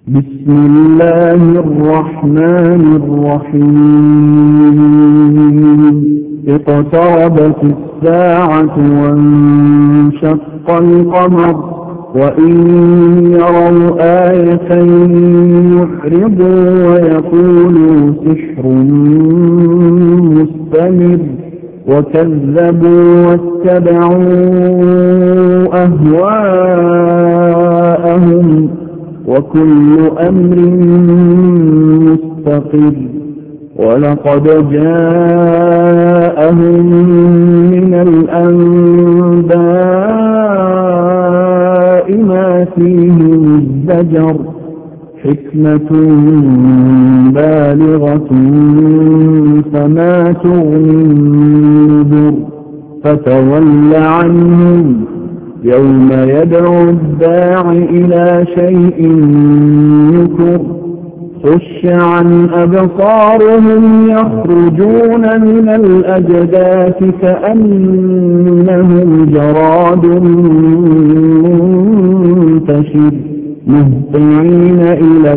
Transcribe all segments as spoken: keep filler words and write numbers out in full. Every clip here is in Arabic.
بسم الله الرحمن الرحيم اقتربت الساعة وانشق القمر وإن يروا آية يعرضوا ويقولوا سحر مستمر وكذبوا واتبعوا أهواءهم وكل أمر مستقر ولقد جاءهم من الأنباء ما فيه مزدجر حكمة بالغة فما تغني النذر فتول عنهم يوم يدعو الداع إلى شيء نكر خش عن أبصارهم يخرجون من الأجداث كأنهم جراد منتشر مهطعين إلى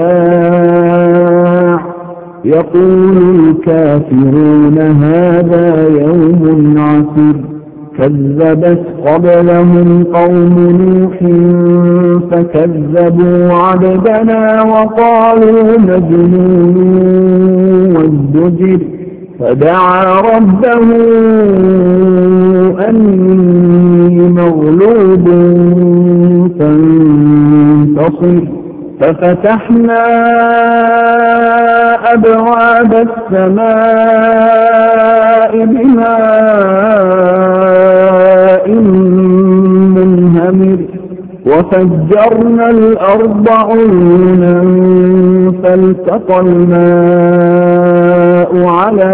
الداع يقول الكافرون هذا يوم عسر كذبت قبلهم قوم نوح فكذبوا عبدنا وقالوا مجنون وازدجر فدعا ربه أني مغلوب فانتصر ففتحنا أبواب السماء بماء منهمر وفجرنا الأرض عيونا فالتقى الماء على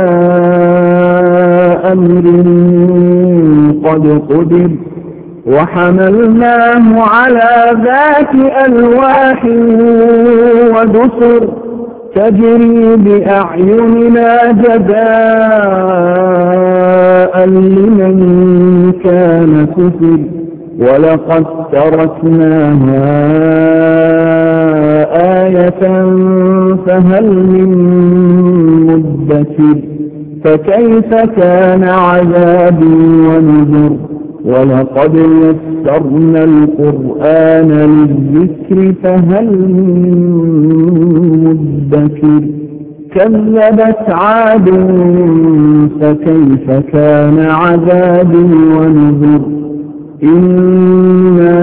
أمر قد قدر وحملناه على ذات ألواح ودسر تجري بأعيننا جزاء لمن كان كفر ولقد تركناها آية فهل من مدكر فكيف كان عذابي ونذر ولقد يسرنا القرآن للذكر فهل من مدكر كذبت عاد فكيف كان عذابي ونذر إنا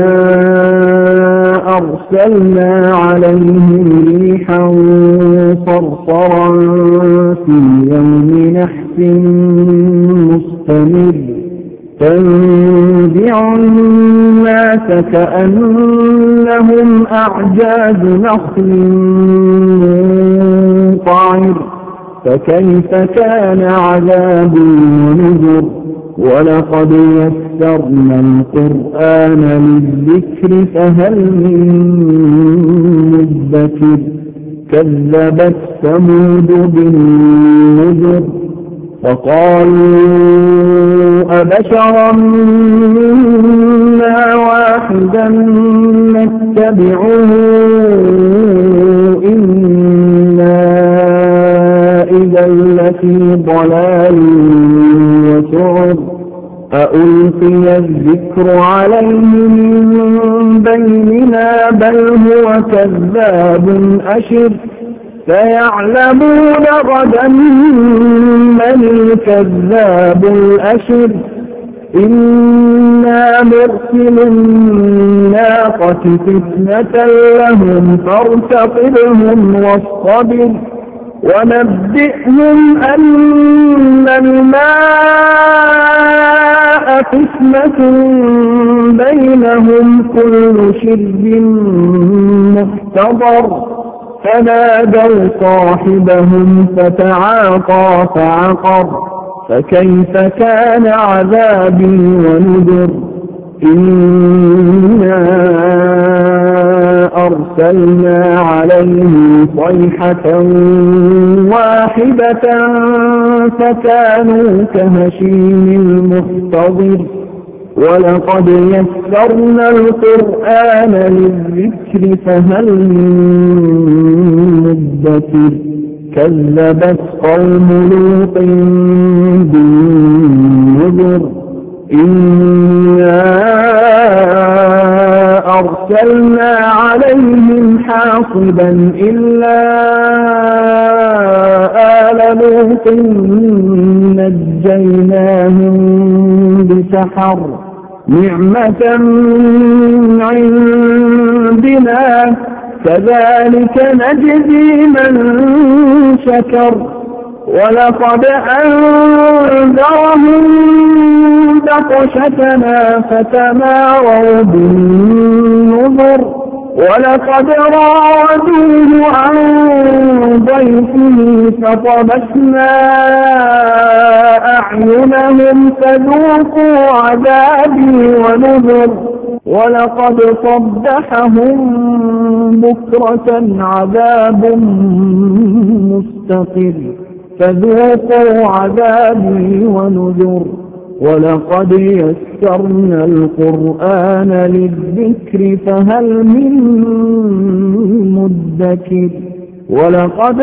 أرسلنا عليهم ريحا صرصرا في يوم نحس مستمر تنزع الناس كأنهم أعجاز نخل منقعر فكيف كان عذابي ونذر ولقد يسرنا القرآن للذكر فهل من مدكر كذبت ثمود بالنذر فقالوا أبشرا منا واحدا نتبعه إنا إذا لفي ضلال وسعر أألقي الذكر عليه من بيننا بل هو كذاب أشر سيعلمون غدا من الكذاب الأشر إنا مرسل الناقة فتنة لهم فارتقبهم واصطبر ونبئهم أن الماء قسمة بينهم كل شرب محتضر فنادوا صاحبهم فتعاطى فعقر فكيف كان عذابي ونذر إنا أرسلنا عليهم صيحة واحدة فكانوا كهشيم المحتضر ولقد يسرنا القرآن للذكر فهل من مدكر كذبت قوم لوط بالنذر إنا أرسلنا عليهم حاصبا إلا آل لوط نجيناهم بسحر نعمة من عندنا كذلك نجزي من شكر ولقد أنذرهم بطشتنا فتماروا بالنذر ولقد راودوه عن ضيفه فطمسنا أعينهم فذوقوا عذابي ونذر ولقد صبحهم بكرة عذاب مستقر فذوقوا عذابي ونذر ولقد يسرنا القرآن للذكر فهل من مدكر ولقد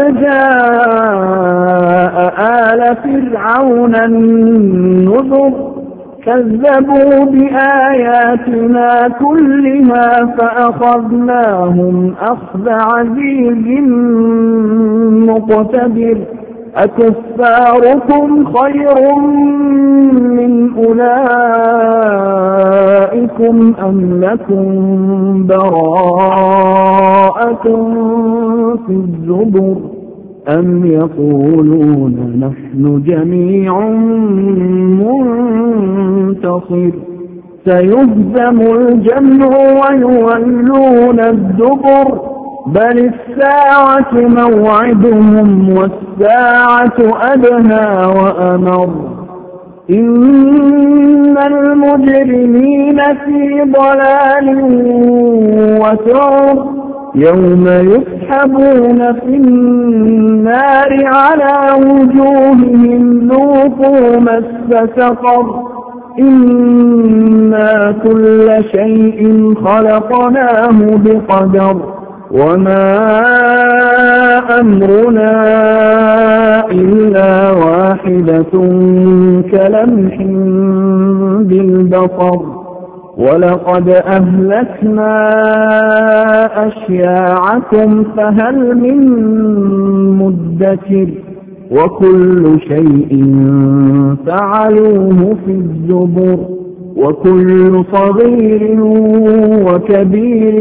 جاء آل فرعون النذر كذبوا بآياتنا كلها فأخذناهم أخذ عزيز مقتدر أكفاركم خير من أولئكم أم لكم براءة في الزبر أم يقولون نحن جميع منتصر سيهزم الجمع ويولون الدبر بل الساعة موعدهم والساعة أدهى وأمر إن المجرمين في ضلال وسعر يوم يسحبون في النار على وجوههم ذوقوا مس سقر إنا كل شيء خلقناه بقدر وما أمرنا إلا واحدة كلمح بالبصر ولقد أهلكنا أشياعكم فهل من مدكر وكل شيء فعلوه في الزبر وكل صغير وكبير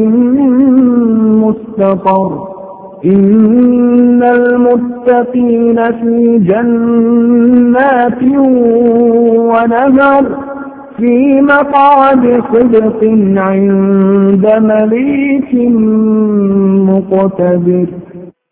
مستقر إن المتقين في جنات ونهر في مقعد صدق عند مليك مقتدر.